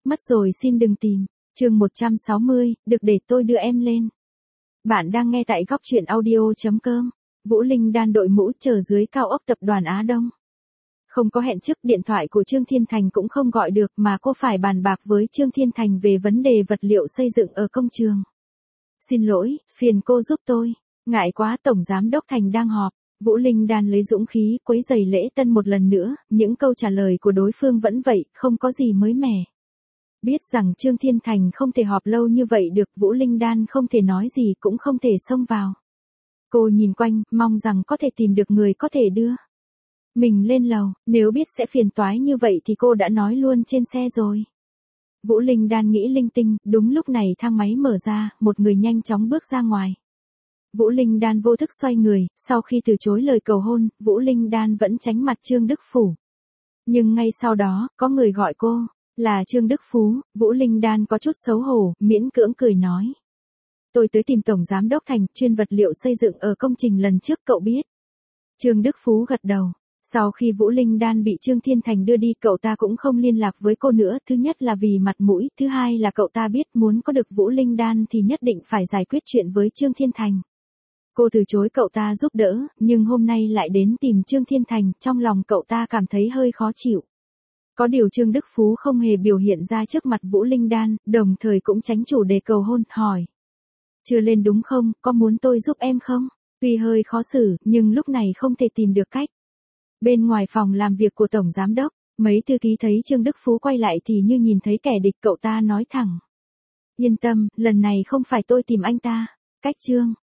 Mất rồi xin đừng tìm. Chương 160, được để tôi đưa em lên. Bạn đang nghe tại góc truyện audio.com. Vũ Linh Đan đội mũ chờ dưới cao ốc tập đoàn Á Đông. Không có hẹn trước, điện thoại của Trương Thiên Thành cũng không gọi được mà cô phải bàn bạc với Trương Thiên Thành về vấn đề vật liệu xây dựng ở công trường. Xin lỗi, phiền cô giúp tôi. Ngại quá, Tổng Giám đốc Thành đang họp. Vũ Linh Đan lấy dũng khí quấy giày lễ tân một lần nữa, những câu trả lời của đối phương vẫn vậy, không có gì mới mẻ. Biết rằng Trương Thiên Thành không thể họp lâu như vậy được, Vũ Linh Đan không thể nói gì cũng không thể xông vào. Cô nhìn quanh, mong rằng có thể tìm được người có thể đưa mình lên lầu, nếu biết sẽ phiền toái như vậy thì cô đã nói luôn trên xe rồi. Vũ Linh Đan nghĩ linh tinh, đúng lúc này thang máy mở ra, một người nhanh chóng bước ra ngoài. Vũ Linh Đan vô thức xoay người, sau khi từ chối lời cầu hôn, Vũ Linh Đan vẫn tránh mặt Trương Đức Phủ. Nhưng ngay sau đó, có người gọi cô, là Trương Đức Phú. Vũ Linh Đan có chút xấu hổ, miễn cưỡng cười nói. Tôi tới tìm Tổng Giám đốc Thành, chuyên vật liệu xây dựng ở công trình lần trước cậu biết. Trương Đức Phú gật đầu. Sau khi Vũ Linh Đan bị Trương Thiên Thành đưa đi, cậu ta cũng không liên lạc với cô nữa, thứ nhất là vì mặt mũi, thứ hai là cậu ta biết muốn có được Vũ Linh Đan thì nhất định phải giải quyết chuyện với Trương Thiên Thành. Cô từ chối cậu ta giúp đỡ, nhưng hôm nay lại đến tìm Trương Thiên Thành, trong lòng cậu ta cảm thấy hơi khó chịu. Có điều Trương Đức Phú không hề biểu hiện ra trước mặt Vũ Linh Đan, đồng thời cũng tránh chủ đề cầu hôn, hỏi. Chưa lên đúng không, có muốn tôi giúp em không? Tuy hơi khó xử, nhưng lúc này không thể tìm được cách. Bên ngoài phòng làm việc của Tổng Giám đốc, mấy thư ký thấy Trương Đức Phú quay lại thì như nhìn thấy kẻ địch, cậu ta nói thẳng. Yên tâm, lần này không phải tôi tìm anh ta. Cách Trương